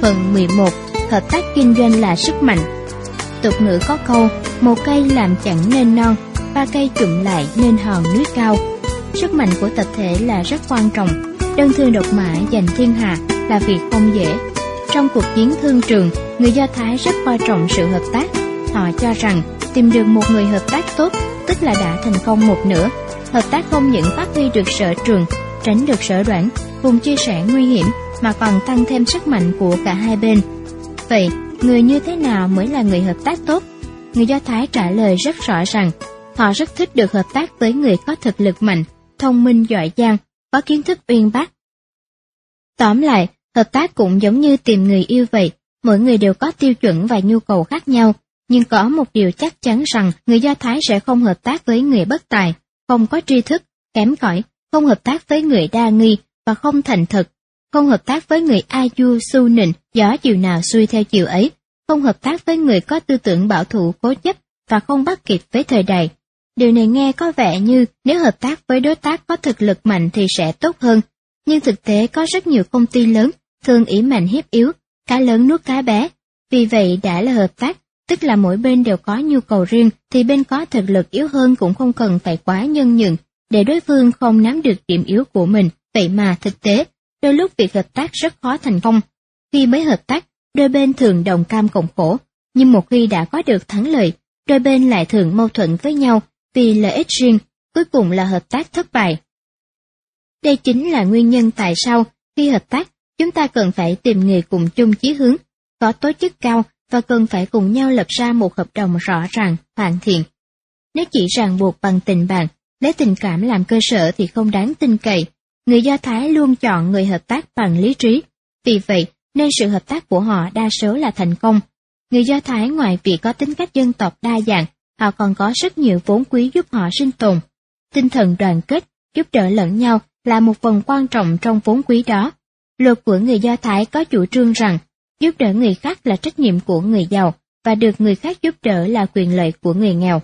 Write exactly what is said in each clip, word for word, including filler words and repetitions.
Phần mười một. Hợp tác kinh doanh là sức mạnh. Tục ngữ có câu, một cây làm chẳng nên non, ba cây chụm lại nên hòn núi cao. Sức mạnh của tập thể là rất quan trọng. Đơn thương độc mã giành thiên hạ là việc không dễ. Trong cuộc chiến thương trường, người Do Thái rất coi trọng sự hợp tác. Họ cho rằng tìm được một người hợp tác tốt tức là đã thành công một nửa. Hợp tác không những phát huy được sở trường, tránh được sở đoản, cùng chia sẻ nguy hiểm, mà còn tăng thêm sức mạnh của cả hai bên. Vậy, người như thế nào mới là người hợp tác tốt? Người Do Thái trả lời rất rõ ràng. Họ rất thích được hợp tác với người có thực lực mạnh, thông minh giỏi giang, có kiến thức uyên bác. Tóm lại, hợp tác cũng giống như tìm người yêu vậy, mỗi người đều có tiêu chuẩn và nhu cầu khác nhau, nhưng có một điều chắc chắn rằng người Do Thái sẽ không hợp tác với người bất tài, không có tri thức, kém cỏi, không hợp tác với người đa nghi và không thành thật, không hợp tác với người a du su nịnh, gió chiều nào xuôi theo chiều ấy, không hợp tác với người có tư tưởng bảo thủ cố chấp và không bắt kịp với thời đại. Điều này nghe có vẻ như nếu hợp tác với đối tác có thực lực mạnh thì sẽ tốt hơn, nhưng thực tế có rất nhiều công ty lớn thường ỷ mạnh hiếp yếu, cá lớn nuốt cá bé. Vì vậy đã là hợp tác, tức là mỗi bên đều có nhu cầu riêng, thì bên có thực lực yếu hơn cũng không cần phải quá nhân nhượng để đối phương không nắm được điểm yếu của mình. Vậy mà thực tế, đôi lúc việc hợp tác rất khó thành công. Khi mới hợp tác, đôi bên thường đồng cam cộng khổ, nhưng một khi đã có được thắng lợi, đôi bên lại thường mâu thuẫn với nhau vì lợi ích riêng, cuối cùng là hợp tác thất bại. Đây chính là nguyên nhân tại sao khi hợp tác, chúng ta cần phải tìm người cùng chung chí hướng, có tố chất cao và cần phải cùng nhau lập ra một hợp đồng rõ ràng, hoàn thiện. Nếu chỉ ràng buộc bằng tình bạn, lấy tình cảm làm cơ sở thì không đáng tin cậy. Người Do Thái luôn chọn người hợp tác bằng lý trí, vì vậy nên sự hợp tác của họ đa số là thành công. Người Do Thái ngoài việc có tính cách dân tộc đa dạng, họ còn có rất nhiều vốn quý giúp họ sinh tồn. Tinh thần đoàn kết, giúp đỡ lẫn nhau là một phần quan trọng trong vốn quý đó. Luật của người Do Thái có chủ trương rằng, giúp đỡ người khác là trách nhiệm của người giàu, và được người khác giúp đỡ là quyền lợi của người nghèo.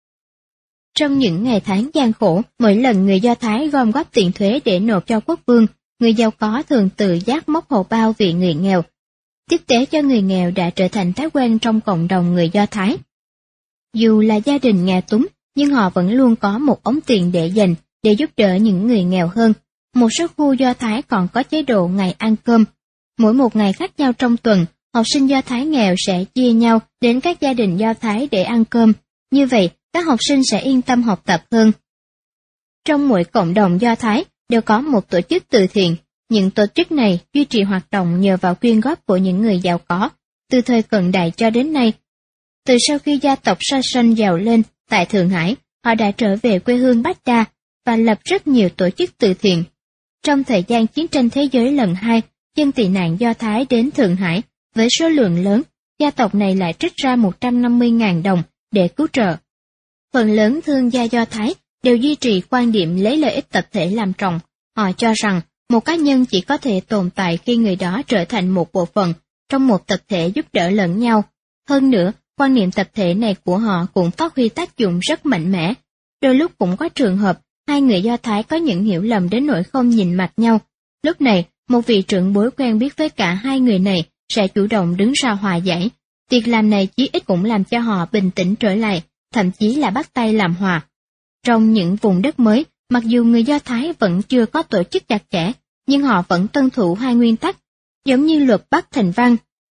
Trong những ngày tháng gian khổ, mỗi lần người Do Thái gom góp tiền thuế để nộp cho quốc vương, người giàu có thường tự giác móc hầu bao vì người nghèo. Tiếp tế cho người nghèo đã trở thành thói quen trong cộng đồng người Do Thái. Dù là gia đình nghèo túng, nhưng họ vẫn luôn có một ống tiền để dành, để giúp đỡ những người nghèo hơn. Một số khu Do Thái còn có chế độ ngày ăn cơm. Mỗi một ngày khác nhau trong tuần, học sinh Do Thái nghèo sẽ chia nhau đến các gia đình Do Thái để ăn cơm. Như vậy, các học sinh sẽ yên tâm học tập hơn. Trong mỗi cộng đồng Do Thái đều có một tổ chức từ thiện. Những tổ chức này duy trì hoạt động nhờ vào quyên góp của những người giàu có, từ thời cận đại cho đến nay. Từ sau khi gia tộc Sasan giàu lên tại Thượng Hải, họ đã trở về quê hương Bát Đa và lập rất nhiều tổ chức từ thiện. Trong thời gian chiến tranh thế giới lần hai, dân tị nạn Do Thái đến Thượng Hải với số lượng lớn, gia tộc này lại trích ra một trăm năm mươi nghìn đồng để cứu trợ. Phần lớn thương gia Do Thái đều duy trì quan điểm lấy lợi ích tập thể làm trọng. Họ cho rằng một cá nhân chỉ có thể tồn tại khi người đó trở thành một bộ phận trong một tập thể giúp đỡ lẫn nhau. Hơn nữa, quan niệm tập thể này của họ cũng phát huy tác dụng rất mạnh mẽ. Đôi lúc cũng có trường hợp hai người Do Thái có những hiểu lầm đến nỗi không nhìn mặt nhau. Lúc này, một vị trưởng bối quen biết với cả hai người này sẽ chủ động đứng ra hòa giải. Việc làm này chí ít cũng làm cho họ bình tĩnh trở lại, thậm chí là bắt tay làm hòa. Trong những vùng đất mới, mặc dù người Do Thái vẫn chưa có tổ chức chặt chẽ, nhưng họ vẫn tuân thủ hai nguyên tắc, giống như luật Bắc Thành Văn.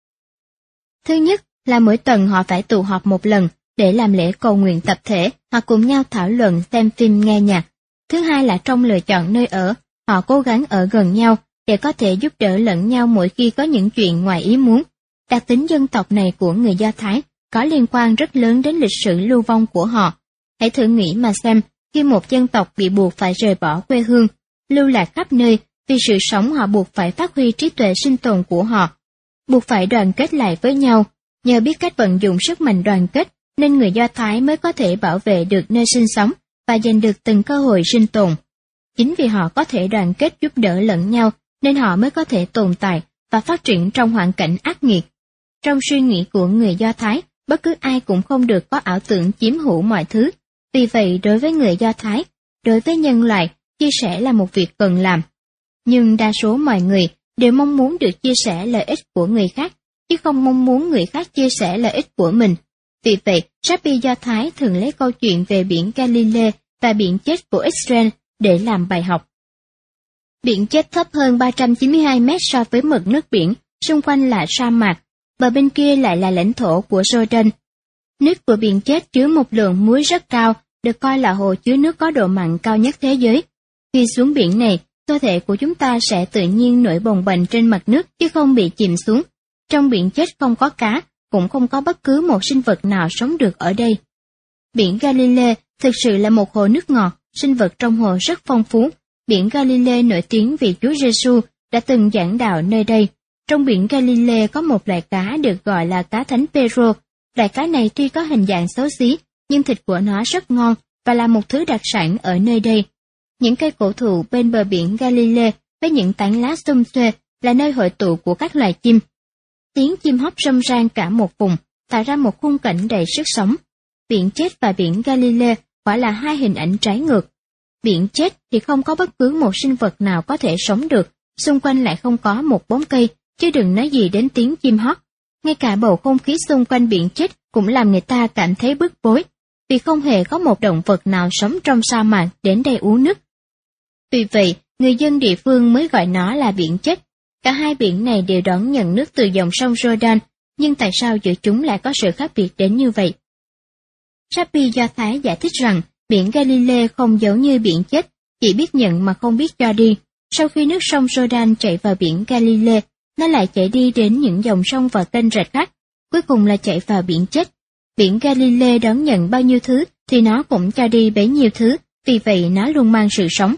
Thứ nhất là mỗi tuần họ phải tụ họp một lần để làm lễ cầu nguyện tập thể hoặc cùng nhau thảo luận, xem phim, nghe nhạc. Thứ hai là trong lựa chọn nơi ở, họ cố gắng ở gần nhau để có thể giúp đỡ lẫn nhau mỗi khi có những chuyện ngoài ý muốn. Đặc tính dân tộc này của người Do Thái có liên quan rất lớn đến lịch sử lưu vong của họ. Hãy thử nghĩ mà xem, khi một dân tộc bị buộc phải rời bỏ quê hương, lưu lạc khắp nơi, vì sự sống họ buộc phải phát huy trí tuệ sinh tồn của họ, buộc phải đoàn kết lại với nhau. Nhờ biết cách vận dụng sức mạnh đoàn kết, nên người Do Thái mới có thể bảo vệ được nơi sinh sống và giành được từng cơ hội sinh tồn. Chính vì họ có thể đoàn kết giúp đỡ lẫn nhau, nên họ mới có thể tồn tại và phát triển trong hoàn cảnh ác nghiệt. Trong suy nghĩ của người Do Thái, bất cứ ai cũng không được có ảo tưởng chiếm hữu mọi thứ. Vì vậy, đối với người Do Thái, đối với nhân loại, chia sẻ là một việc cần làm. Nhưng đa số mọi người đều mong muốn được chia sẻ lợi ích của người khác, chứ không mong muốn người khác chia sẻ lợi ích của mình. Vì vậy, Rabbi Do Thái thường lấy câu chuyện về biển Galilee và biển chết của Israel để làm bài học. Biển chết thấp hơn ba trăm chín mươi hai mét so với mực nước biển, xung quanh là sa mạc, bờ bên kia lại là lãnh thổ của Jordan. Nước của biển chết chứa một lượng muối rất cao, được coi là hồ chứa nước có độ mặn cao nhất thế giới. Khi xuống biển này, cơ thể của chúng ta sẽ tự nhiên nổi bồng bềnh trên mặt nước chứ không bị chìm xuống. Trong biển chết không có cá, cũng không có bất cứ một sinh vật nào sống được ở đây. Biển Galilee thực sự là một hồ nước ngọt, sinh vật trong hồ rất phong phú. Biển Galilee nổi tiếng vì Chúa Giêsu đã từng giảng đạo nơi đây. Trong biển Galilee có một loại cá được gọi là cá thánh Pê-rô. Loại cá này tuy có hình dạng xấu xí, nhưng thịt của nó rất ngon và là một thứ đặc sản ở nơi đây. Những cây cổ thụ bên bờ biển Galilee với những tán lá xum xuê là nơi hội tụ của các loài chim. Tiếng chim hót râm ran cả một vùng, tạo ra một khung cảnh đầy sức sống. Biển chết và biển Galilee quả là hai hình ảnh trái ngược. Biển chết thì không có bất cứ một sinh vật nào có thể sống được, xung quanh lại không có một bóng cây, chứ đừng nói gì đến tiếng chim hót. Ngay cả bầu không khí xung quanh biển chết cũng làm người ta cảm thấy bức bối, vì không hề có một động vật nào sống trong sa mạc đến đây uống nước. Vì vậy, người dân địa phương mới gọi nó là biển chết. Cả hai biển này đều đón nhận nước từ dòng sông Jordan, nhưng tại sao giữa chúng lại có sự khác biệt đến như vậy? Rabbi Do Thái giải thích rằng, biển Galilee không giống như biển chết, chỉ biết nhận mà không biết cho đi. Sau khi nước sông Jordan chảy vào biển Galilee, nó lại chảy đi đến những dòng sông và kênh rạch khác, cuối cùng là chảy vào biển chết. Biển Galilee đón nhận bao nhiêu thứ thì nó cũng cho đi bấy nhiêu thứ, vì vậy nó luôn mang sự sống.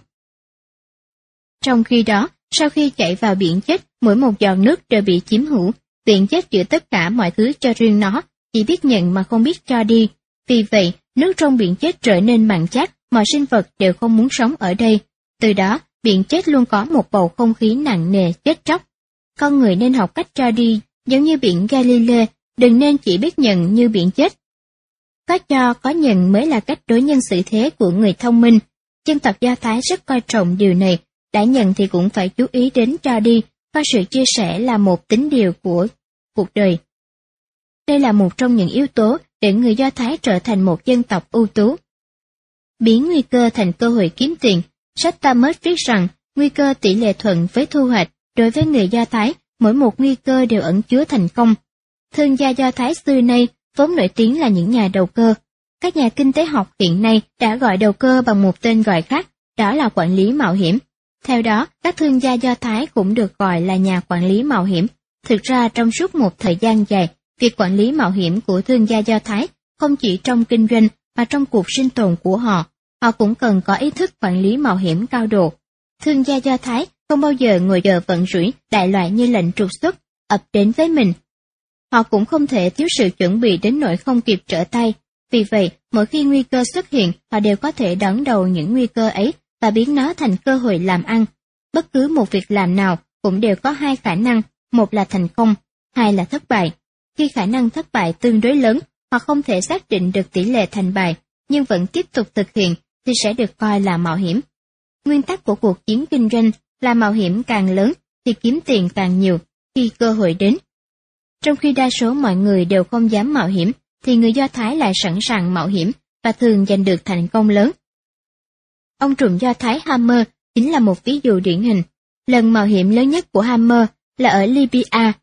Trong khi đó, sau khi chảy vào biển chết, mỗi một giọt nước đều bị chiếm hữu, biển chết giữ tất cả mọi thứ cho riêng nó, chỉ biết nhận mà không biết cho đi. Vì vậy, nước trong biển chết trở nên mặn chát, mọi sinh vật đều không muốn sống ở đây. Từ đó, biển chết luôn có một bầu không khí nặng nề, chết chóc. Con người nên học cách cho đi, giống như biển Galilee, đừng nên chỉ biết nhận như biển chết. Có cho, có nhận mới là cách đối nhân xử thế của người thông minh. Dân tộc Do Thái rất coi trọng điều này, đã nhận thì cũng phải chú ý đến cho đi, coi sự chia sẻ là một tín điều của cuộc đời. Đây là một trong những yếu tố để người Do Thái trở thành một dân tộc ưu tú. Biến nguy cơ thành cơ hội kiếm tiền. Sách Talmud viết rằng, nguy cơ tỷ lệ thuận với thu hoạch. Đối với người Do Thái, mỗi một nguy cơ đều ẩn chứa thành công. Thương gia Do Thái xưa nay vốn nổi tiếng là những nhà đầu cơ. Các nhà kinh tế học hiện nay đã gọi đầu cơ bằng một tên gọi khác, đó là quản lý mạo hiểm. Theo đó, các thương gia Do Thái cũng được gọi là nhà quản lý mạo hiểm. Thực ra trong suốt một thời gian dài, việc quản lý mạo hiểm của thương gia Do Thái không chỉ trong kinh doanh mà trong cuộc sinh tồn của họ, họ cũng cần có ý thức quản lý mạo hiểm cao độ. Thương gia Do Thái không bao giờ ngồi chờ vận rủi đại loại như lệnh trục xuất ập đến với mình. Họ cũng không thể thiếu sự chuẩn bị đến nỗi không kịp trở tay. Vì vậy, mỗi khi nguy cơ xuất hiện, họ đều có thể đón đầu những nguy cơ ấy và biến nó thành cơ hội làm ăn. Bất cứ một việc làm nào cũng đều có hai khả năng, một là thành công, hai là thất bại. Khi khả năng thất bại tương đối lớn, họ không thể xác định được tỷ lệ thành bại, nhưng vẫn tiếp tục thực hiện thì sẽ được coi là mạo hiểm. Nguyên tắc của cuộc chiến kinh doanh là mạo hiểm càng lớn thì kiếm tiền càng nhiều khi cơ hội đến. Trong khi đa số mọi người đều không dám mạo hiểm, thì người Do Thái lại sẵn sàng mạo hiểm và thường giành được thành công lớn. Ông trùm Do Thái Hammer chính là một ví dụ điển hình. Lần mạo hiểm lớn nhất của Hammer là ở Libya.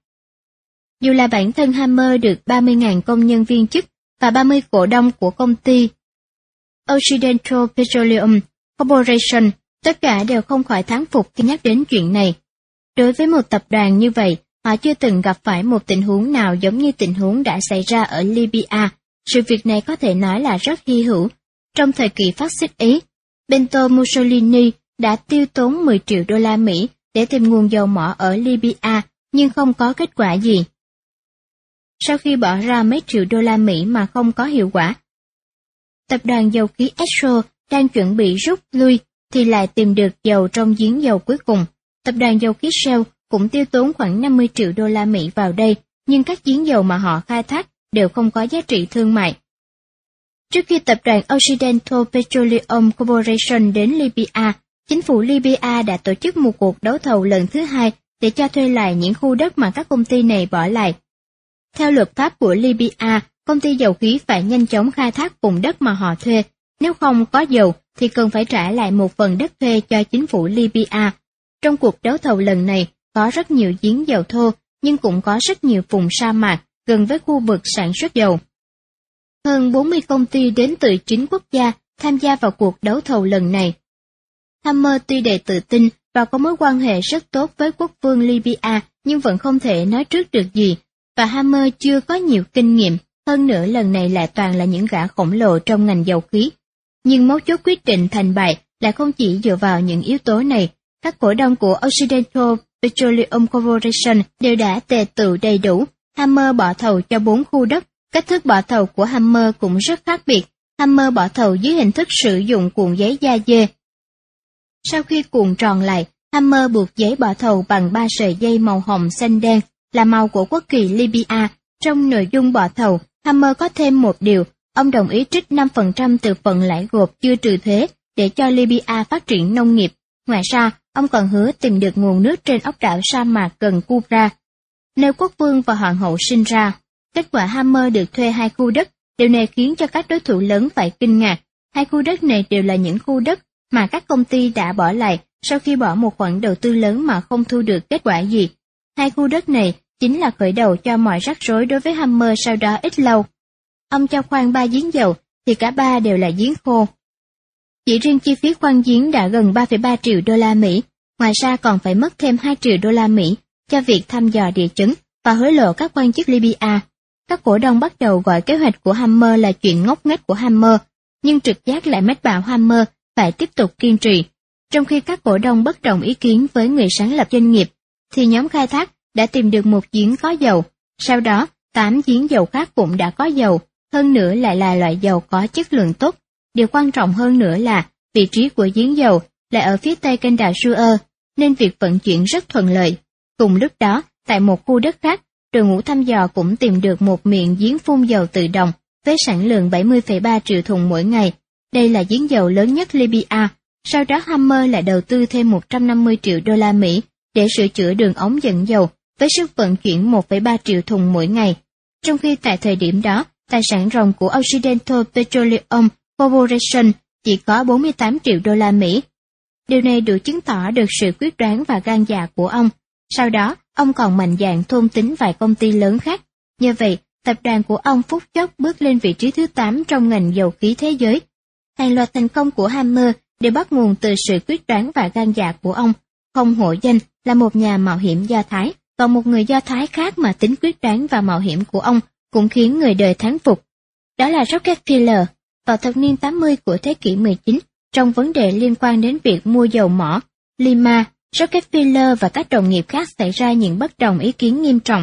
Dù là bản thân Hammer được ba mươi nghìn công nhân viên chức và ba mươi cổ đông của công ty Occidental Petroleum Corporation, tất cả đều không khỏi thán phục khi nhắc đến chuyện này. Đối với một tập đoàn như vậy, họ chưa từng gặp phải một tình huống nào giống như tình huống đã xảy ra ở Libya. Sự việc này có thể nói là rất hy hữu. Trong thời kỳ phát xít Ý, Benito Mussolini đã tiêu tốn mười triệu đô la Mỹ để tìm nguồn dầu mỏ ở Libya, nhưng không có kết quả gì. Sau khi bỏ ra mấy triệu đô la Mỹ mà không có hiệu quả, tập đoàn dầu khí Exxon đang chuẩn bị rút lui thì lại tìm được dầu trong giếng dầu cuối cùng. Tập đoàn dầu khí Shell cũng tiêu tốn khoảng năm mươi triệu đô la Mỹ vào đây, nhưng các giếng dầu mà họ khai thác đều không có giá trị thương mại. Trước khi tập đoàn Occidental Petroleum Corporation đến Libya, chính phủ Libya đã tổ chức một cuộc đấu thầu lần thứ hai để cho thuê lại những khu đất mà các công ty này bỏ lại. Theo luật pháp của Libya, công ty dầu khí phải nhanh chóng khai thác vùng đất mà họ thuê, nếu không có dầu thì cần phải trả lại một phần đất thuê cho chính phủ Libya. Trong cuộc đấu thầu lần này, có rất nhiều giếng dầu thô, nhưng cũng có rất nhiều vùng sa mạc gần với khu vực sản xuất dầu. Hơn bốn mươi công ty đến từ chín quốc gia tham gia vào cuộc đấu thầu lần này. Hammer tuy đầy tự tin và có mối quan hệ rất tốt với quốc vương Libya, nhưng vẫn không thể nói trước được gì, và Hammer chưa có nhiều kinh nghiệm, hơn nữa lần này lại toàn là những gã khổng lồ trong ngành dầu khí. Nhưng mấu chốt quyết định thành bại lại không chỉ dựa vào những yếu tố này. Các cổ đông của Occidental Petroleum Corporation đều đã tề tựu đầy đủ. Hammer bỏ thầu cho bốn khu đất. Cách thức bỏ thầu của Hammer cũng rất khác biệt. Hammer bỏ thầu dưới hình thức sử dụng cuộn giấy da dê. Sau khi cuộn tròn lại, Hammer buộc giấy bỏ thầu bằng ba sợi dây màu hồng xanh đen, là màu của quốc kỳ Libya. Trong nội dung bỏ thầu, Hammer có thêm một điều, ông đồng ý trích năm phần trăm từ phần lãi gộp chưa trừ thuế để cho Libya phát triển nông nghiệp. Ngoài ra, ông còn hứa tìm được nguồn nước trên ốc đảo sa mạc gần Kubra, nơi quốc vương và hoàng hậu sinh ra. Kết quả Hammer được thuê hai khu đất, điều này khiến cho các đối thủ lớn phải kinh ngạc. Hai khu đất này đều là những khu đất mà các công ty đã bỏ lại sau khi bỏ một khoản đầu tư lớn mà không thu được kết quả gì. Hai khu đất này chính là khởi đầu cho mọi rắc rối đối với Hammer sau đó ít lâu. Ông cho khoan ba giếng dầu, thì cả ba đều là giếng khô. Chỉ riêng chi phí khoan giếng đã gần ba phẩy ba triệu đô la Mỹ, ngoài ra còn phải mất thêm hai triệu đô la Mỹ cho việc thăm dò địa chấn và hối lộ các quan chức Libya. Các cổ đông bắt đầu gọi kế hoạch của Hammer là chuyện ngốc nghếch của Hammer, nhưng trực giác lại mách bảo Hammer phải tiếp tục kiên trì. Trong khi các cổ đông bất đồng ý kiến với người sáng lập doanh nghiệp, thì nhóm khai thác đã tìm được một giếng có dầu. Sau đó, tám giếng dầu khác cũng đã có dầu, hơn nữa lại là loại dầu có chất lượng tốt. Điều quan trọng hơn nữa là vị trí của giếng dầu lại ở phía tây kênh đào Suez, nên việc vận chuyển rất thuận lợi. Cùng lúc đó, tại một khu đất khác, đội ngũ thăm dò cũng tìm được một miệng giếng phun dầu tự động với sản lượng bảy mươi phẩy ba triệu thùng mỗi ngày. Đây là giếng dầu lớn nhất Libya. Sau đó Hammer lại đầu tư thêm một trăm năm mươi triệu đô la Mỹ để sửa chữa đường ống dẫn dầu với sức vận chuyển một phẩy ba triệu thùng mỗi ngày. Trong khi tại thời điểm đó, tài sản ròng của Occidental Petroleum Corporation chỉ có bốn mươi tám triệu đô la Mỹ. Điều này đủ chứng tỏ được sự quyết đoán và gan dạ của ông. Sau đó, ông còn mạnh dạn thôn tính vài công ty lớn khác. Như vậy, tập đoàn của ông phút chốc bước lên vị trí thứ tám trong ngành dầu khí thế giới. Hàng loạt thành công của Hammer đều bắt nguồn từ sự quyết đoán và gan dạ của ông. Không hổ danh là một nhà mạo hiểm Do Thái, còn một người Do Thái khác mà tính quyết đoán và mạo hiểm của ông cũng khiến người đời thán phục. Đó là Rockefeller. Vào thập niên tám mươi của thế kỷ mười chín, trong vấn đề liên quan đến việc mua dầu mỏ, Lima, Rockefeller và các đồng nghiệp khác xảy ra những bất đồng ý kiến nghiêm trọng.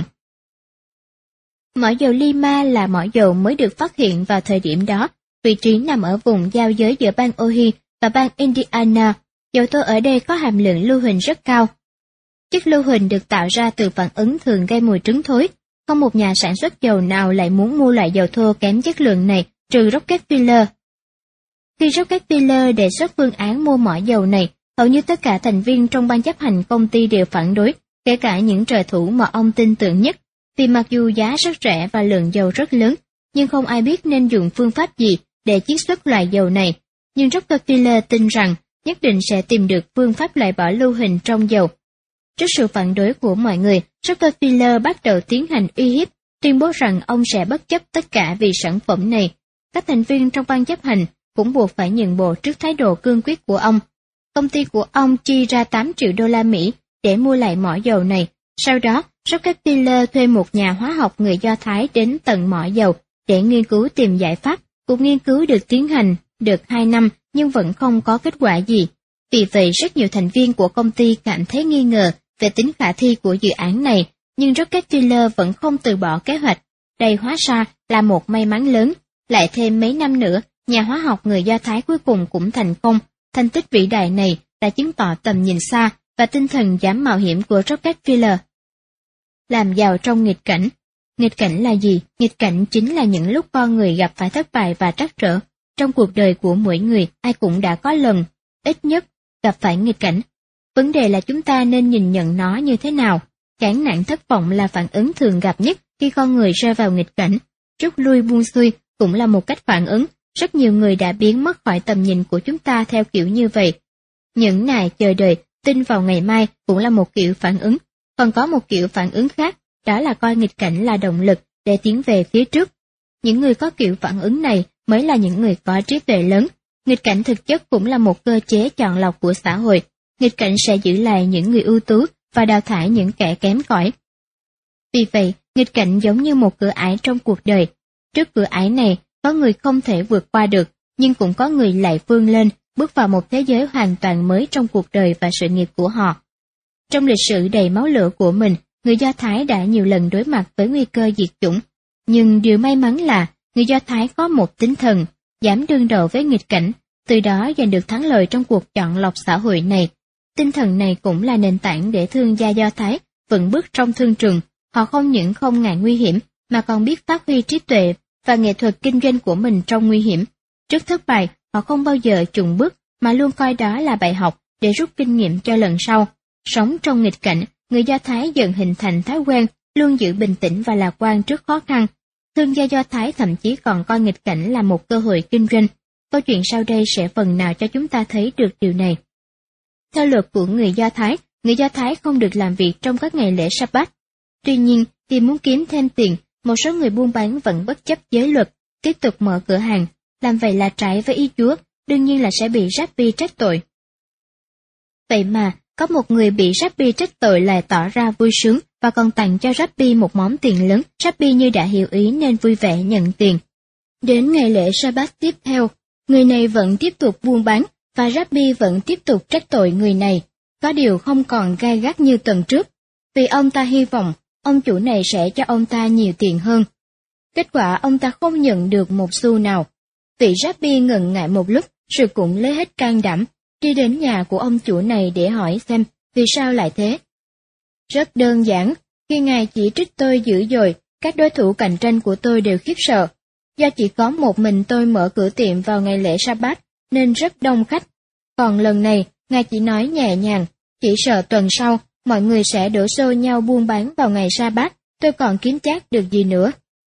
Mỏ dầu Lima là mỏ dầu mới được phát hiện vào thời điểm đó, vị trí nằm ở vùng giao giới giữa bang Ohio và bang Indiana. Dầu thô ở đây có hàm lượng lưu huỳnh rất cao. Chất lưu huỳnh được tạo ra từ phản ứng thường gây mùi trứng thối. Không một nhà sản xuất dầu nào lại muốn mua loại dầu thô kém chất lượng này, trừ Rockefeller. Khi Rockefeller đề xuất phương án mua mỏ dầu này, hầu như tất cả thành viên trong ban chấp hành công ty đều phản đối, kể cả những trợ thủ mà ông tin tưởng nhất, vì mặc dù giá rất rẻ và lượng dầu rất lớn, nhưng không ai biết nên dùng phương pháp gì để chiết xuất loại dầu này. Nhưng Rockefeller tin rằng nhất định sẽ tìm được phương pháp loại bỏ lưu huỳnh trong dầu. Trước sự phản đối của mọi người, Rockefeller bắt đầu tiến hành uy hiếp, tuyên bố rằng ông sẽ bất chấp tất cả vì sản phẩm này. Các thành viên trong ban chấp hành cũng buộc phải nhượng bộ trước thái độ cương quyết của ông. Công ty của ông chi ra tám triệu đô la Mỹ để mua lại mỏ dầu này. Sau đó, Rockefeller thuê một nhà hóa học người Do Thái đến tận mỏ dầu để nghiên cứu tìm giải pháp. Cuộc nghiên cứu được tiến hành được hai năm nhưng vẫn không có kết quả gì. Vì vậy, rất nhiều thành viên của công ty cảm thấy nghi ngờ về tính khả thi của dự án này, nhưng Rockefeller vẫn không từ bỏ kế hoạch. Đây hóa ra là một may mắn lớn. Lại thêm mấy năm nữa, nhà hóa học người Do Thái cuối cùng cũng thành công. Thành tích vĩ đại này đã chứng tỏ tầm nhìn xa và tinh thần dám mạo hiểm của Rockefeller. Làm giàu trong nghịch cảnh. Nghịch cảnh là gì? Nghịch cảnh chính là những lúc con người gặp phải thất bại và trắc trở. Trong cuộc đời của mỗi người, ai cũng đã có lần, ít nhất, gặp phải nghịch cảnh. Vấn đề là chúng ta nên nhìn nhận nó như thế nào. Chán nản thất vọng là phản ứng thường gặp nhất khi con người rơi vào nghịch cảnh. Rút lui buông xuôi cũng là một cách phản ứng. Rất nhiều người đã biến mất khỏi tầm nhìn của chúng ta theo kiểu như vậy. Những ngày chờ đợi, tin vào ngày mai cũng là một kiểu phản ứng. Còn có một kiểu phản ứng khác, đó là coi nghịch cảnh là động lực để tiến về phía trước. Những người có kiểu phản ứng này mới là những người có trí tuệ lớn. Nghịch cảnh thực chất cũng là một cơ chế chọn lọc của xã hội. Nghịch cảnh sẽ giữ lại những người ưu tú và đào thải những kẻ kém cỏi. Vì vậy, nghịch cảnh giống như một cửa ải trong cuộc đời. Trước cửa ải này, có người không thể vượt qua được, nhưng cũng có người lại vươn lên, bước vào một thế giới hoàn toàn mới trong cuộc đời và sự nghiệp của họ. Trong lịch sử đầy máu lửa của mình, người Do Thái đã nhiều lần đối mặt với nguy cơ diệt chủng. Nhưng điều may mắn là, người Do Thái có một tinh thần, dám đương đầu với nghịch cảnh, từ đó giành được thắng lợi trong cuộc chọn lọc xã hội này. Tinh thần này cũng là nền tảng để thương gia Do Thái vững bước trong thương trường. Họ không những không ngại nguy hiểm, mà còn biết phát huy trí tuệ và nghệ thuật kinh doanh của mình trong nguy hiểm. Trước thất bại, họ không bao giờ chùn bước, mà luôn coi đó là bài học để rút kinh nghiệm cho lần sau. Sống trong nghịch cảnh, người Do Thái dần hình thành thói quen, luôn giữ bình tĩnh và lạc quan trước khó khăn. Thương gia Do Thái thậm chí còn coi nghịch cảnh là một cơ hội kinh doanh. Câu chuyện sau đây sẽ phần nào cho chúng ta thấy được điều này. Theo luật của người Do Thái, người Do Thái không được làm việc trong các ngày lễ Sa-bát. Tuy nhiên, vì muốn kiếm thêm tiền, một số người buôn bán vẫn bất chấp giới luật, tiếp tục mở cửa hàng. Làm vậy là trái với ý Chúa, đương nhiên là sẽ bị Rabbi trách tội. Vậy mà, có một người bị Rabbi trách tội lại tỏ ra vui sướng và còn tặng cho Rabbi một món tiền lớn. Rabbi như đã hiểu ý nên vui vẻ nhận tiền. Đến ngày lễ Sa-bát tiếp theo, người này vẫn tiếp tục buôn bán và Rabbi vẫn tiếp tục trách tội người này. Có điều không còn gai gắt như tuần trước, vì ông ta hy vọng ông chủ này sẽ cho ông ta nhiều tiền hơn. Kết quả ông ta không nhận được một xu nào. Vị Rabbi ngần ngại một lúc, rồi cũng lấy hết can đảm, đi đến nhà của ông chủ này để hỏi xem vì sao lại thế. Rất đơn giản, khi ngài chỉ trích tôi dữ dội, các đối thủ cạnh tranh của tôi đều khiếp sợ. Do chỉ có một mình tôi mở cửa tiệm vào ngày lễ Sa-bát, nên rất đông khách. Còn lần này, ngài chỉ nói nhẹ nhàng, chỉ sợ tuần sau, mọi người sẽ đổ xô nhau buôn bán vào ngày Sa-bát, tôi còn kiếm chác được gì nữa.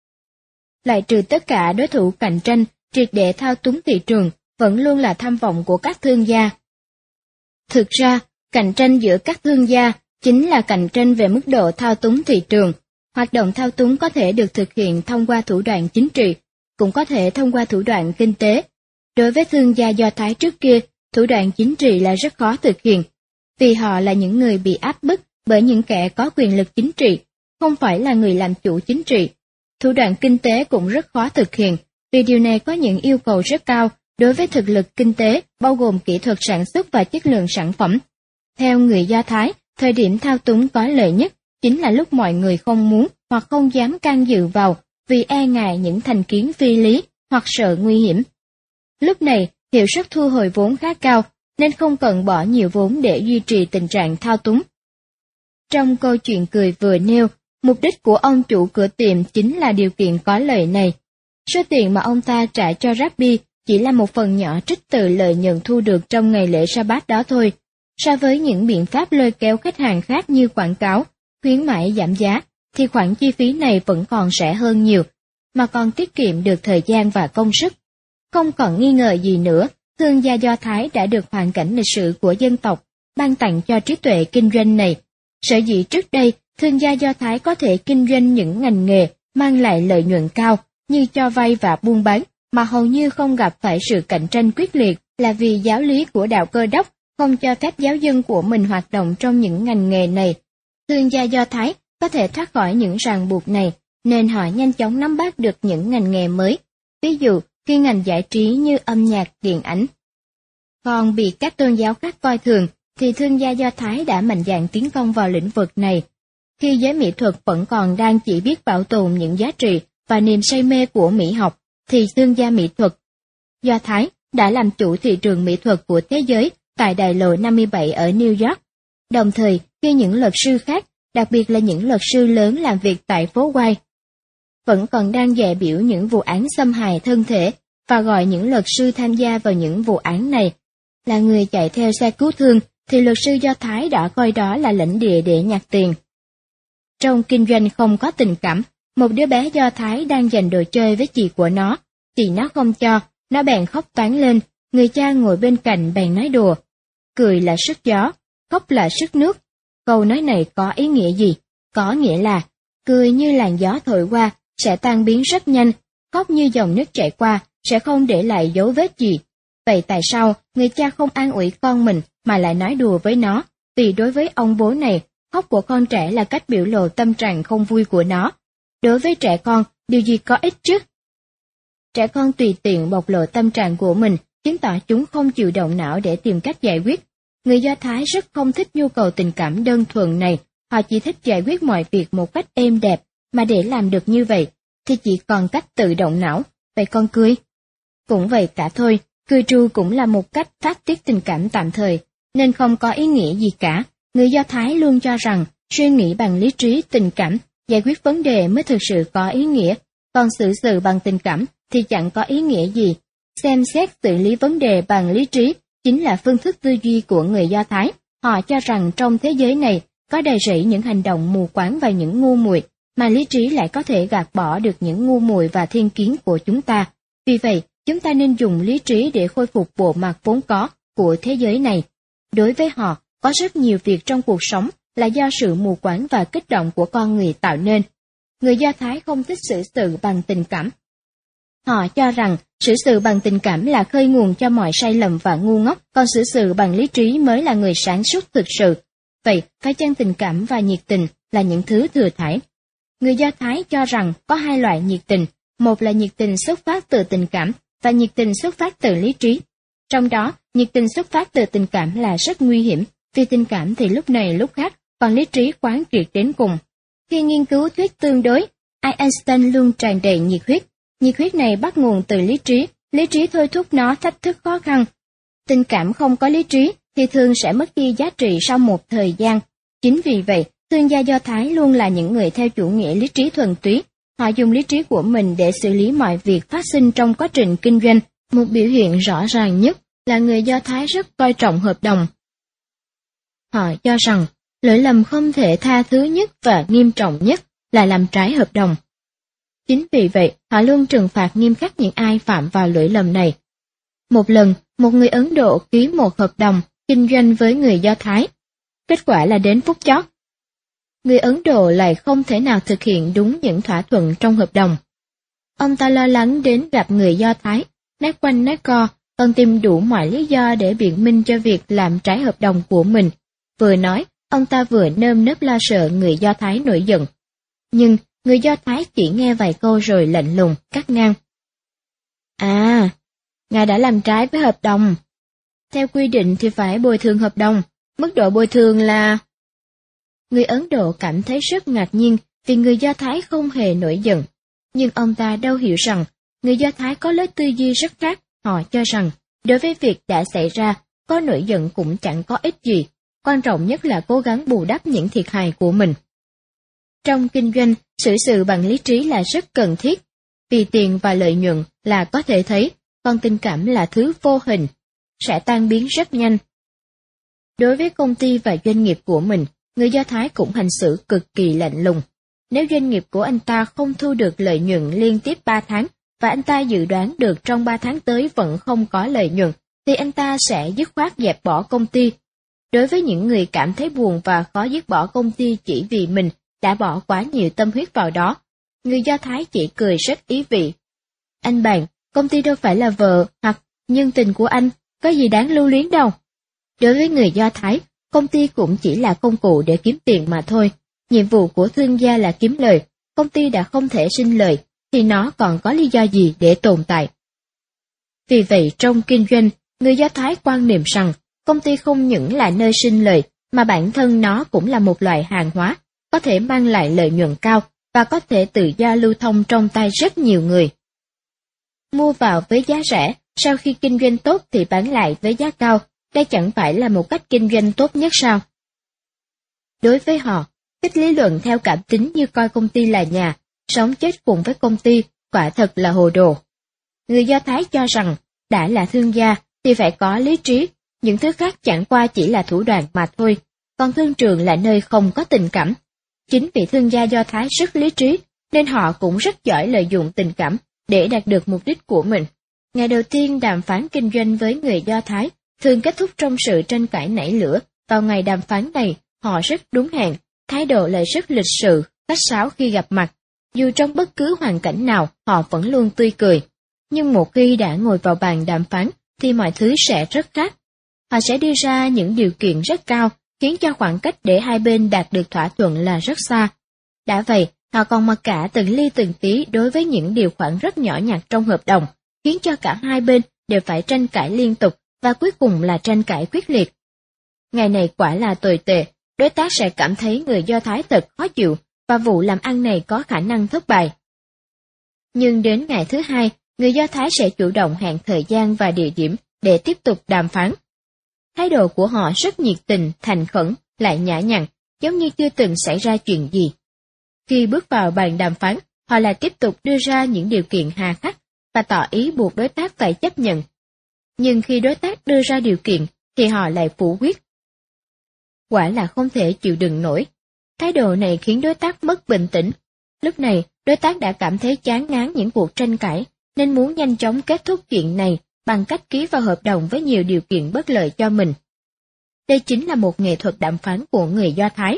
Lại trừ tất cả đối thủ cạnh tranh, triệt để thao túng thị trường, vẫn luôn là tham vọng của các thương gia. Thực ra, cạnh tranh giữa các thương gia chính là cạnh tranh về mức độ thao túng thị trường. Hoạt động thao túng có thể được thực hiện thông qua thủ đoạn chính trị, cũng có thể thông qua thủ đoạn kinh tế. Đối với thương gia Do Thái trước kia, thủ đoạn chính trị là rất khó thực hiện, vì họ là những người bị áp bức bởi những kẻ có quyền lực chính trị, không phải là người làm chủ chính trị. Thủ đoạn kinh tế cũng rất khó thực hiện, vì điều này có những yêu cầu rất cao đối với thực lực kinh tế, bao gồm kỹ thuật sản xuất và chất lượng sản phẩm. Theo người Do Thái, thời điểm thao túng có lợi nhất chính là lúc mọi người không muốn hoặc không dám can dự vào vì e ngại những thành kiến phi lý hoặc sợ nguy hiểm. Lúc này, hiệu suất thu hồi vốn khá cao, nên không cần bỏ nhiều vốn để duy trì tình trạng thao túng. Trong câu chuyện cười vừa nêu, mục đích của ông chủ cửa tiệm chính là điều kiện có lợi này. Số tiền mà ông ta trả cho Rabbi chỉ là một phần nhỏ trích từ lợi nhuận thu được trong ngày lễ Sa-bát đó thôi. So với những biện pháp lôi kéo khách hàng khác như quảng cáo, khuyến mãi giảm giá, thì khoản chi phí này vẫn còn rẻ hơn nhiều, mà còn tiết kiệm được thời gian và công sức. Không còn nghi ngờ gì nữa, thương gia Do Thái đã được hoàn cảnh lịch sử của dân tộc ban tặng cho trí tuệ kinh doanh này. Sở dĩ trước đây, thương gia Do Thái có thể kinh doanh những ngành nghề mang lại lợi nhuận cao như cho vay và buôn bán, mà hầu như không gặp phải sự cạnh tranh quyết liệt, là vì giáo lý của đạo Cơ Đốc không cho phép giáo dân của mình hoạt động trong những ngành nghề này. Thương gia Do Thái có thể thoát khỏi những ràng buộc này, nên họ nhanh chóng nắm bắt được những ngành nghề mới. Ví dụ, khi ngành giải trí như âm nhạc, điện ảnh còn bị các tôn giáo khác coi thường, thì thương gia Do Thái đã mạnh dạn tiến công vào lĩnh vực này. Khi giới mỹ thuật vẫn còn đang chỉ biết bảo tồn những giá trị và niềm say mê của mỹ học, thì thương gia mỹ thuật Do Thái đã làm chủ thị trường mỹ thuật của thế giới tại đại lộ năm mươi bảy ở New York. Đồng thời, khi những luật sư khác, đặc biệt là những luật sư lớn làm việc tại phố Wall, vẫn còn đang dè biểu những vụ án xâm hại thân thể và gọi những luật sư tham gia vào những vụ án này là người chạy theo xe cứu thương, thì luật sư Do Thái đã coi đó là lãnh địa để nhặt tiền. Trong kinh doanh không có tình cảm, một đứa bé Do Thái đang giành đồ chơi với chị của nó, chị nó không cho, nó bèn khóc toáng lên, người cha ngồi bên cạnh bèn nói đùa. Cười là sức gió, khóc là sức nước. Câu nói này có ý nghĩa gì? Có nghĩa là, cười như làn gió thổi qua, sẽ tan biến rất nhanh, khóc như dòng nước chảy qua, sẽ không để lại dấu vết gì. Vậy tại sao người cha không an ủi con mình mà lại nói đùa với nó? Vì đối với ông bố này, khóc của con trẻ là cách biểu lộ tâm trạng không vui của nó. Đối với trẻ con, điều gì có ích chứ? Trẻ con tùy tiện bộc lộ tâm trạng của mình, chứng tỏ chúng không chịu động não để tìm cách giải quyết. Người Do Thái rất không thích nhu cầu tình cảm đơn thuần này, họ chỉ thích giải quyết mọi việc một cách êm đẹp, mà để làm được như vậy, thì chỉ còn cách tự động não, vậy con cười. Cũng vậy cả thôi, cười trừ cũng là một cách phát tiết tình cảm tạm thời, nên không có ý nghĩa gì cả. Người Do Thái luôn cho rằng, suy nghĩ bằng lý trí, tình cảm, giải quyết vấn đề mới thực sự có ý nghĩa, còn xử sự bằng tình cảm thì chẳng có ý nghĩa gì. Xem xét xử lý vấn đề bằng lý trí chính là phương thức tư duy của người Do Thái. Họ cho rằng trong thế giới này có đầy rẫy những hành động mù quáng và những ngu muội, mà lý trí lại có thể gạt bỏ được những ngu muội và thiên kiến của chúng ta. Vì vậy, chúng ta nên dùng lý trí để khôi phục bộ mặt vốn có của thế giới này. Đối với họ, có rất nhiều việc trong cuộc sống là do sự mù quáng và kích động của con người tạo nên. Người Do Thái không thích xử sự bằng tình cảm. Họ cho rằng xử sự bằng tình cảm là khơi nguồn cho mọi sai lầm và ngu ngốc, còn xử sự bằng lý trí mới là người sáng suốt thực sự. Vậy, phải chăng tình cảm và nhiệt tình là những thứ thừa thãi? Người Do Thái cho rằng có hai loại nhiệt tình, một là nhiệt tình xuất phát từ tình cảm và nhiệt tình xuất phát từ lý trí. Trong đó, nhiệt tình xuất phát từ tình cảm là rất nguy hiểm, vì tình cảm thì lúc này lúc khác, còn lý trí quán triệt đến cùng. Khi nghiên cứu thuyết tương đối, Einstein luôn tràn đầy nhiệt huyết. Nhiệt huyết này bắt nguồn từ lý trí, lý trí thôi thúc nó thách thức khó khăn. Tình cảm không có lý trí thì thường sẽ mất đi giá trị sau một thời gian. Chính vì vậy, thương gia Do Thái luôn là những người theo chủ nghĩa lý trí thuần túy. Họ dùng lý trí của mình để xử lý mọi việc phát sinh trong quá trình kinh doanh. Một biểu hiện rõ ràng nhất là người Do Thái rất coi trọng hợp đồng. Họ cho rằng lỗi lầm không thể tha thứ nhất và nghiêm trọng nhất là làm trái hợp đồng. Chính vì vậy, họ luôn trừng phạt nghiêm khắc những ai phạm vào lỗi lầm này. Một lần, một người Ấn Độ ký một hợp đồng kinh doanh với người Do Thái. Kết quả là đến phút chót, người Ấn Độ lại không thể nào thực hiện đúng những thỏa thuận trong hợp đồng. Ông ta lo lắng đến gặp người Do Thái, nói quanh nói co, còn tìm đủ mọi lý do để biện minh cho việc làm trái hợp đồng của mình. Vừa nói, ông ta vừa nơm nớp lo sợ người Do Thái nổi giận. Nhưng, người Do Thái chỉ nghe vài câu rồi lạnh lùng, cắt ngang. À, ngài đã làm trái với hợp đồng. Theo quy định thì phải bồi thường hợp đồng, mức độ bồi thường là... Người Ấn Độ cảm thấy rất ngạc nhiên vì người Do Thái không hề nổi giận. Nhưng ông ta đâu hiểu rằng, người Do Thái có lối tư duy rất khác. Họ cho rằng, đối với việc đã xảy ra, có nổi giận cũng chẳng có ích gì. Quan trọng nhất là cố gắng bù đắp những thiệt hại của mình. Trong kinh doanh, xử sự bằng lý trí là rất cần thiết. Vì tiền và lợi nhuận là có thể thấy, còn tình cảm là thứ vô hình, sẽ tan biến rất nhanh. Đối với công ty và doanh nghiệp của mình, người Do Thái cũng hành xử cực kỳ lạnh lùng. Nếu doanh nghiệp của anh ta không thu được lợi nhuận liên tiếp ba tháng, và anh ta dự đoán được trong ba tháng tới vẫn không có lợi nhuận, thì anh ta sẽ dứt khoát dẹp bỏ công ty. Đối với những người cảm thấy buồn và khó dứt bỏ công ty chỉ vì mình đã bỏ quá nhiều tâm huyết vào đó, người Do Thái chỉ cười rất ý vị. Anh bạn, công ty đâu phải là vợ hoặc nhân tình của anh, có gì đáng lưu luyến đâu. Đối với người Do Thái, công ty cũng chỉ là công cụ để kiếm tiền mà thôi. Nhiệm vụ của thương gia là kiếm lời, công ty đã không thể sinh lời, thì nó còn có lý do gì để tồn tại. Vì vậy trong kinh doanh, người Do Thái quan niệm rằng, công ty không những là nơi sinh lời, mà bản thân nó cũng là một loại hàng hóa, có thể mang lại lợi nhuận cao, và có thể tự do lưu thông trong tay rất nhiều người. Mua vào với giá rẻ, sau khi kinh doanh tốt thì bán lại với giá cao, đây chẳng phải là một cách kinh doanh tốt nhất sao? Đối với họ, cách lý luận theo cảm tính như coi công ty là nhà, sống chết cùng với công ty, quả thật là hồ đồ. Người Do Thái cho rằng, đã là thương gia thì phải có lý trí, Những thứ khác chẳng qua chỉ là thủ đoạn mà thôi, còn thương trường là nơi không có tình cảm. Chính vì thương gia Do Thái rất lý trí, nên họ cũng rất giỏi lợi dụng tình cảm để đạt được mục đích của mình. Ngày đầu tiên đàm phán kinh doanh với người Do Thái thường kết thúc trong sự tranh cãi nảy lửa. Vào ngày đàm phán này, họ rất đúng hẹn, thái độ lại rất lịch sự, khách sáo khi gặp mặt. Dù trong bất cứ hoàn cảnh nào, họ vẫn luôn tươi cười. Nhưng một khi đã ngồi vào bàn đàm phán, thì mọi thứ sẽ rất khác. Họ sẽ đưa ra những điều kiện rất cao, khiến cho khoảng cách để hai bên đạt được thỏa thuận là rất xa. Đã vậy, họ còn mặc cả từng ly từng tí đối với những điều khoản rất nhỏ nhặt trong hợp đồng, khiến cho cả hai bên đều phải tranh cãi liên tục, và cuối cùng là tranh cãi quyết liệt. Ngày này quả là tồi tệ, đối tác sẽ cảm thấy người Do Thái thật khó chịu, và vụ làm ăn này có khả năng thất bại. Nhưng đến ngày thứ hai, người Do Thái sẽ chủ động hẹn thời gian và địa điểm để tiếp tục đàm phán. Thái độ của họ rất nhiệt tình, thành khẩn, lại nhã nhặn, giống như chưa từng xảy ra chuyện gì. Khi bước vào bàn đàm phán, họ lại tiếp tục đưa ra những điều kiện hà khắc và tỏ ý buộc đối tác phải chấp nhận. Nhưng khi đối tác đưa ra điều kiện, thì họ lại phủ quyết. Quả là không thể chịu đựng nổi. Thái độ này khiến đối tác mất bình tĩnh. Lúc này, đối tác đã cảm thấy chán ngán những cuộc tranh cãi, nên muốn nhanh chóng kết thúc chuyện này bằng cách ký vào hợp đồng với nhiều điều kiện bất lợi cho mình. Đây chính là một nghệ thuật đàm phán của người Do Thái.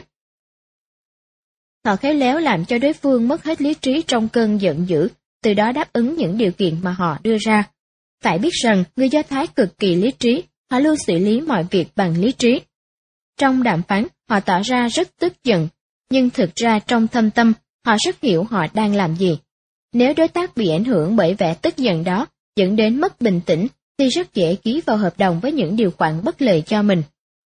Họ khéo léo làm cho đối phương mất hết lý trí trong cơn giận dữ, từ đó đáp ứng những điều kiện mà họ đưa ra. Phải biết rằng người Do Thái cực kỳ lý trí, họ luôn xử lý mọi việc bằng lý trí. Trong đàm phán, họ tỏ ra rất tức giận, nhưng thực ra trong thâm tâm, họ rất hiểu họ đang làm gì. Nếu đối tác bị ảnh hưởng bởi vẻ tức giận đó, dẫn đến mất bình tĩnh, thì rất dễ ký vào hợp đồng với những điều khoản bất lợi cho mình.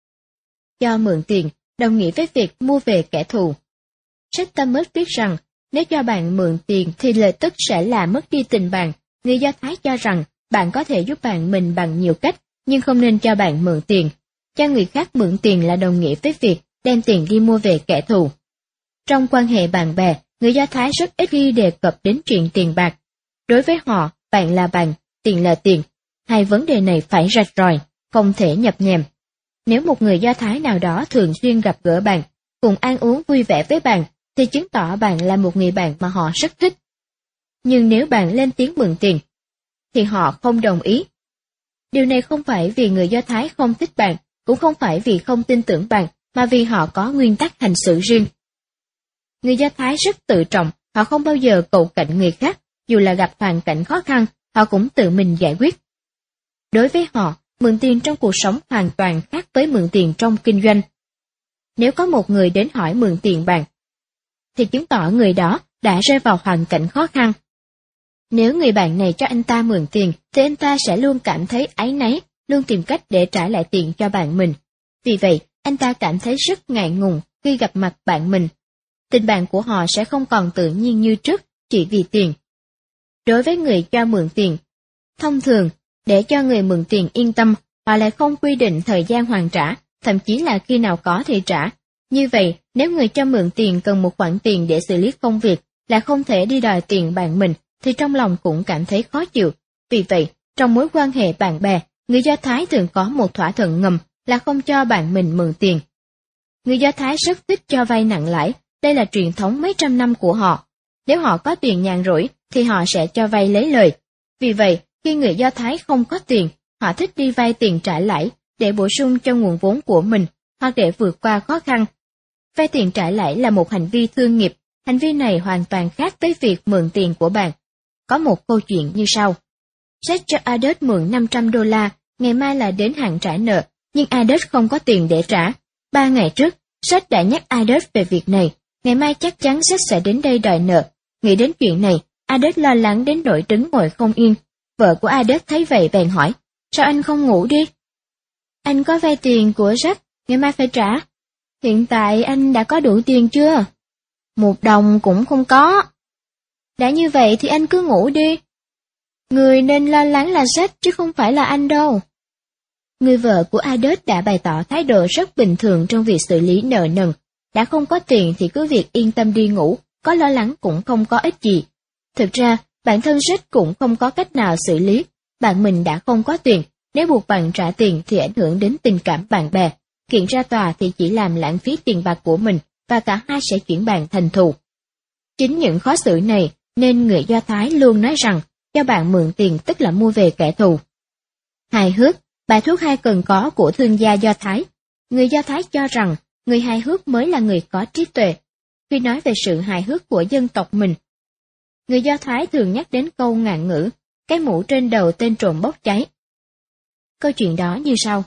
Cho mượn tiền, đồng nghĩa với việc mua về kẻ thù. Sách Talmud viết rằng, nếu cho bạn mượn tiền thì lợi tức sẽ là mất đi tình bạn. Người Do Thái cho rằng, bạn có thể giúp bạn mình bằng nhiều cách, nhưng không nên cho bạn mượn tiền. Cho người khác mượn tiền là đồng nghĩa với việc đem tiền đi mua về kẻ thù. Trong quan hệ bạn bè, người Do Thái rất ít khi đề cập đến chuyện tiền bạc. Đối với họ, bạn là bạn, tiền là tiền. Hai vấn đề này phải rạch ròi, không thể nhập nhèm. Nếu một người Do Thái nào đó thường xuyên gặp gỡ bạn, cùng ăn uống vui vẻ với bạn, thì chứng tỏ bạn là một người bạn mà họ rất thích. Nhưng nếu bạn lên tiếng mượn tiền, thì họ không đồng ý. Điều này không phải vì người Do Thái không thích bạn, cũng không phải vì không tin tưởng bạn, mà vì họ có nguyên tắc hành xử riêng. Người Do Thái rất tự trọng, họ không bao giờ cầu cạnh người khác, dù là gặp hoàn cảnh khó khăn, họ cũng tự mình giải quyết. Đối với họ, mượn tiền trong cuộc sống hoàn toàn khác với mượn tiền trong kinh doanh. Nếu có một người đến hỏi mượn tiền bạn, thì chứng tỏ người đó đã rơi vào hoàn cảnh khó khăn. Nếu người bạn này cho anh ta mượn tiền, thì anh ta sẽ luôn cảm thấy áy náy, luôn tìm cách để trả lại tiền cho bạn mình. Vì vậy, anh ta cảm thấy rất ngại ngùng khi gặp mặt bạn mình. Tình bạn của họ sẽ không còn tự nhiên như trước, chỉ vì tiền. Đối với người cho mượn tiền, thông thường, để cho người mượn tiền yên tâm, họ lại không quy định thời gian hoàn trả, thậm chí là khi nào có thì trả. Như vậy, nếu người cho mượn tiền cần một khoản tiền để xử lý công việc, là không thể đi đòi tiền bạn mình, thì trong lòng cũng cảm thấy khó chịu. Vì vậy, trong mối quan hệ bạn bè, người Do Thái thường có một thỏa thuận ngầm là không cho bạn mình mượn tiền. Người Do Thái rất thích cho vay nặng lãi, đây là truyền thống mấy trăm năm của họ. Nếu họ có tiền nhàn rỗi, thì họ sẽ cho vay lấy lời. Vì vậy, khi người Do Thái không có tiền, họ thích đi vay tiền trả lãi, để bổ sung cho nguồn vốn của mình, hoặc để vượt qua khó khăn. Vay tiền trả lãi là một hành vi thương nghiệp, hành vi này hoàn toàn khác với việc mượn tiền của bạn. Có một câu chuyện như sau. Seth cho Adet mượn năm trăm đô la, ngày mai là đến hạn trả nợ, nhưng Adet không có tiền để trả. Ba ngày trước, Seth đã nhắc Adet về việc này, ngày mai chắc chắn Seth sẽ đến đây đòi nợ. Nghĩ đến chuyện này, Adet lo lắng đến nỗi đứng ngồi không yên. Vợ của Adet thấy vậy bèn hỏi, sao anh không ngủ đi? Anh có vay tiền của Seth, ngày mai phải trả. Hiện tại anh đã có đủ tiền chưa? Một đồng cũng không có. Đã như vậy thì anh cứ ngủ đi. Người nên lo lắng là Seth chứ không phải là anh đâu. Người vợ của Adet đã bày tỏ thái độ rất bình thường trong việc xử lý nợ nần. Đã không có tiền thì cứ việc yên tâm đi ngủ, có lo lắng cũng không có ích gì. Thực ra, bản thân Seth cũng không có cách nào xử lý. Bạn mình đã không có tiền, Nếu buộc bạn trả tiền thì ảnh hưởng đến tình cảm bạn bè, kiện ra tòa thì chỉ làm lãng phí tiền bạc của mình và cả hai sẽ chuyển bạn thành thù. Chính những khó xử này nên người Do Thái luôn nói rằng cho bạn mượn tiền tức là mua về kẻ thù. Hài hước, bài thuốc hay cần có của thương gia Do Thái. Người Do Thái cho rằng người hài hước mới là người có trí tuệ. Khi nói về sự hài hước của dân tộc mình, người Do Thái thường nhắc đến câu ngạn ngữ, cái mũ trên đầu tên trộm bốc cháy. Câu chuyện đó như sau.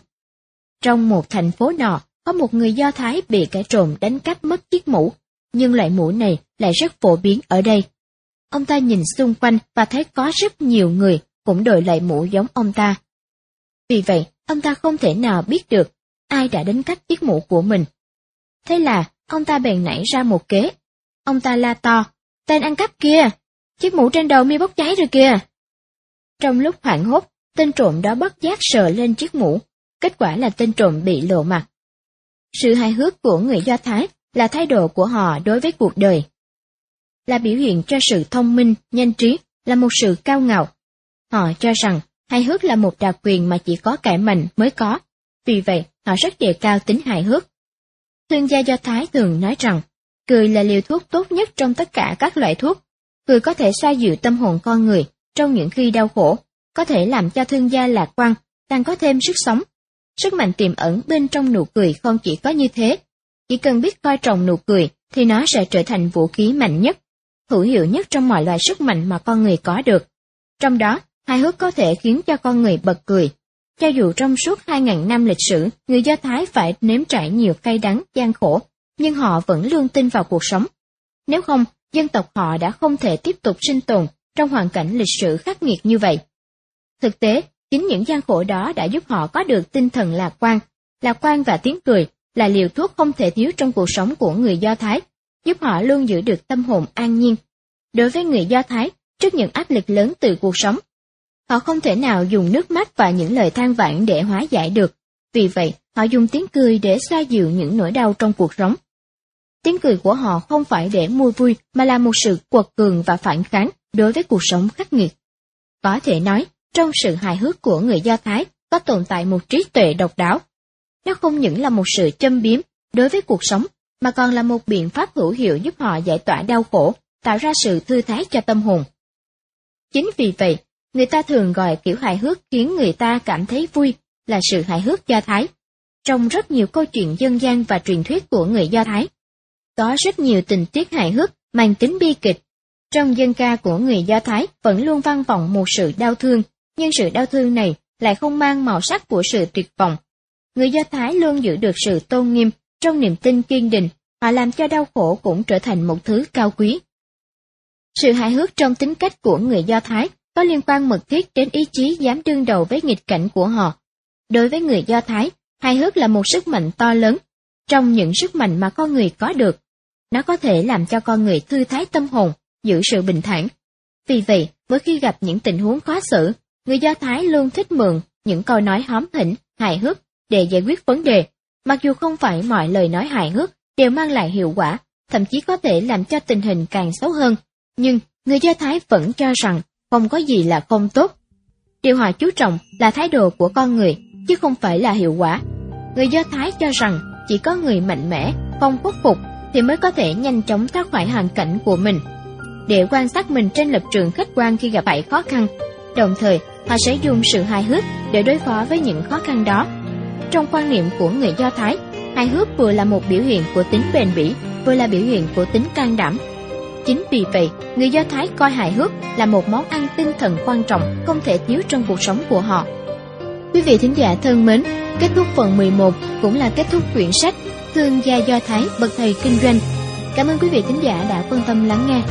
Trong một thành phố nọ, có một người Do Thái bị kẻ trộm đánh cắp mất chiếc mũ, nhưng loại mũ này lại rất phổ biến ở đây. Ông ta nhìn xung quanh và thấy có rất nhiều người cũng đội lại mũ giống ông ta. Vì vậy, ông ta không thể nào biết được ai đã đánh cắp chiếc mũ của mình. Thế là, ông ta bèn nảy ra một kế. Ông ta la to, tên ăn cắp kia, chiếc mũ trên đầu mi bốc cháy rồi kìa. Trong lúc hoảng hốt, tên trộm đó bất giác sờ lên chiếc mũ, kết quả là tên trộm bị lộ mặt. Sự hài hước của người Do Thái là thái độ của họ đối với cuộc đời, là biểu hiện cho sự thông minh, nhanh trí, là một sự cao ngạo. Họ cho rằng hài hước là một đặc quyền mà chỉ có kẻ mạnh mới có, vì vậy họ rất đề cao tính hài hước. Thương gia Do Thái thường nói rằng, cười là liều thuốc tốt nhất trong tất cả các loại thuốc. Cười có thể xoa dịu tâm hồn con người trong những khi đau khổ, có thể làm cho thương gia lạc quan, càng có thêm sức sống. Sức mạnh tiềm ẩn bên trong nụ cười không chỉ có như thế, chỉ cần biết coi trọng nụ cười thì nó sẽ trở thành vũ khí mạnh nhất, hữu hiệu nhất trong mọi loại sức mạnh mà con người có được. Trong đó, hài hước có thể khiến cho con người bật cười. Cho dù trong suốt hai nghìn năm lịch sử, người Do Thái phải nếm trải nhiều cay đắng, gian khổ, nhưng họ vẫn luôn tin vào cuộc sống. Nếu không, dân tộc họ đã không thể tiếp tục sinh tồn trong hoàn cảnh lịch sử khắc nghiệt như vậy. Thực tế, chính những gian khổ đó đã giúp họ có được tinh thần lạc quan. Lạc quan và tiếng cười là liều thuốc không thể thiếu trong cuộc sống của người Do Thái, giúp họ luôn giữ được tâm hồn an nhiên. Đối với người Do Thái, trước những áp lực lớn từ cuộc sống, họ không thể nào dùng nước mắt và những lời than vãn để hóa giải được. Vì vậy, họ dùng tiếng cười để xoa dịu những nỗi đau trong cuộc sống. Tiếng cười của họ không phải để mua vui mà là một sự quật cường và phản kháng đối với cuộc sống khắc nghiệt. Có thể nói, trong sự hài hước của người Do Thái có tồn tại một trí tuệ độc đáo. Nó không những là một sự châm biếm đối với cuộc sống, mà còn là một biện pháp hữu hiệu giúp họ giải tỏa đau khổ, tạo ra sự thư thái cho tâm hồn. Chính vì vậy, người ta thường gọi kiểu hài hước khiến người ta cảm thấy vui là sự hài hước Do Thái. Trong rất nhiều câu chuyện dân gian và truyền thuyết của người Do Thái, có rất nhiều tình tiết hài hước mang tính bi kịch. Trong dân ca của người Do Thái vẫn luôn vang vọng một sự đau thương, nhưng sự đau thương này lại không mang màu sắc của sự tuyệt vọng. Người Do Thái luôn giữ được sự tôn nghiêm trong niềm tin kiên định, họ làm cho đau khổ cũng trở thành một thứ cao quý. Sự hài hước trong tính cách của người Do Thái có liên quan mật thiết đến ý chí dám đương đầu với nghịch cảnh của họ. Đối với người Do Thái, hài hước là một sức mạnh to lớn. Trong những sức mạnh mà con người có được, nó có thể làm cho con người thư thái tâm hồn, giữ sự bình thản. Vì vậy, mỗi khi gặp những tình huống khó xử, người Do Thái luôn thích mượn những câu nói hóm hỉnh, hài hước để giải quyết vấn đề. Mặc dù không phải mọi lời nói hài hước đều mang lại hiệu quả, thậm chí có thể làm cho tình hình càng xấu hơn, nhưng người Do Thái vẫn cho rằng không có gì là không tốt. Điều họ chú trọng là thái độ của con người, chứ không phải là hiệu quả. Người Do Thái cho rằng chỉ có người mạnh mẽ, không khuất phục thì mới có thể nhanh chóng thoát khỏi hoàn cảnh của mình, để quan sát mình trên lập trường khách quan khi gặp phải khó khăn. Đồng thời, họ sẽ dùng sự hài hước để đối phó với những khó khăn đó. Trong quan niệm của người Do Thái, hài hước vừa là một biểu hiện của tính bền bỉ, vừa là biểu hiện của tính can đảm. Chính vì vậy, người Do Thái coi hài hước là một món ăn tinh thần quan trọng không thể thiếu trong cuộc sống của họ. Quý vị thính giả thân mến, kết thúc phần mười một cũng là kết thúc quyển sách Thương gia Do Thái bậc thầy kinh doanh. Cảm ơn quý vị thính giả đã quan tâm lắng nghe.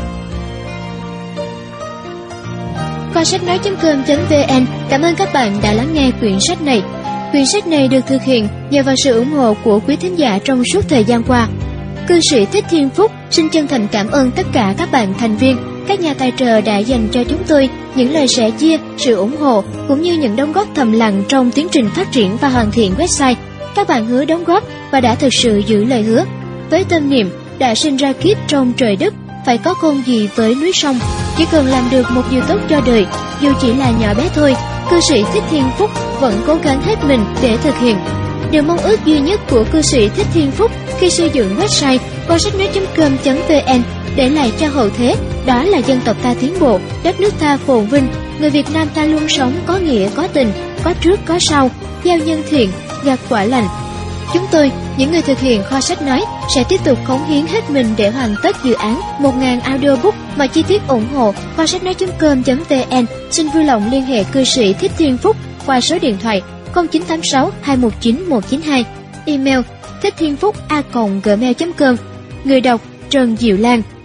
Kho sách nói chấm com chấm vn cảm ơn các bạn đã lắng nghe quyển sách này. Quyển sách này được thực hiện nhờ vào sự ủng hộ của quý thính giả trong suốt thời gian qua. Cư sĩ Thích Thiên Phúc xin chân thành cảm ơn tất cả các bạn thành viên, các nhà tài trợ đã dành cho chúng tôi những lời sẻ chia, sự ủng hộ cũng như những đóng góp thầm lặng trong tiến trình phát triển và hoàn thiện website. Các bạn hứa đóng góp và đã thực sự giữ lời hứa. Với tâm niệm đã sinh ra kiếp trong trời đất, phải có công gì với núi sông, chỉ cần làm được một điều tốt cho đời, dù chỉ là nhỏ bé thôi, cư sĩ Thích Thiên Phúc vẫn cố gắng hết mình để thực hiện. Điều mong ước duy nhất của cư sĩ Thích Thiên Phúc khi xây dựng website kho sách nói chấm com chấm vn để lại cho hậu thế đó là dân tộc ta tiến bộ, đất nước ta phồn vinh, người Việt Nam ta luôn sống có nghĩa có tình, có trước có sau, gieo nhân thiện, gặt quả lành. Chúng tôi, những người thực hiện kho sách nói, sẽ tiếp tục cống hiến hết mình để hoàn tất dự án một nghìn audiobook. Mọi chi tiết ủng hộ kho sách nói chấm com chấm vn. Xin vui lòng liên hệ cư sĩ Thích Thiên Phúc qua số điện thoại không chín tám sáu hai một chín một chín hai, email thích thiên phúc a còng gmail chấm com. Người đọc Trần Diệu Lan.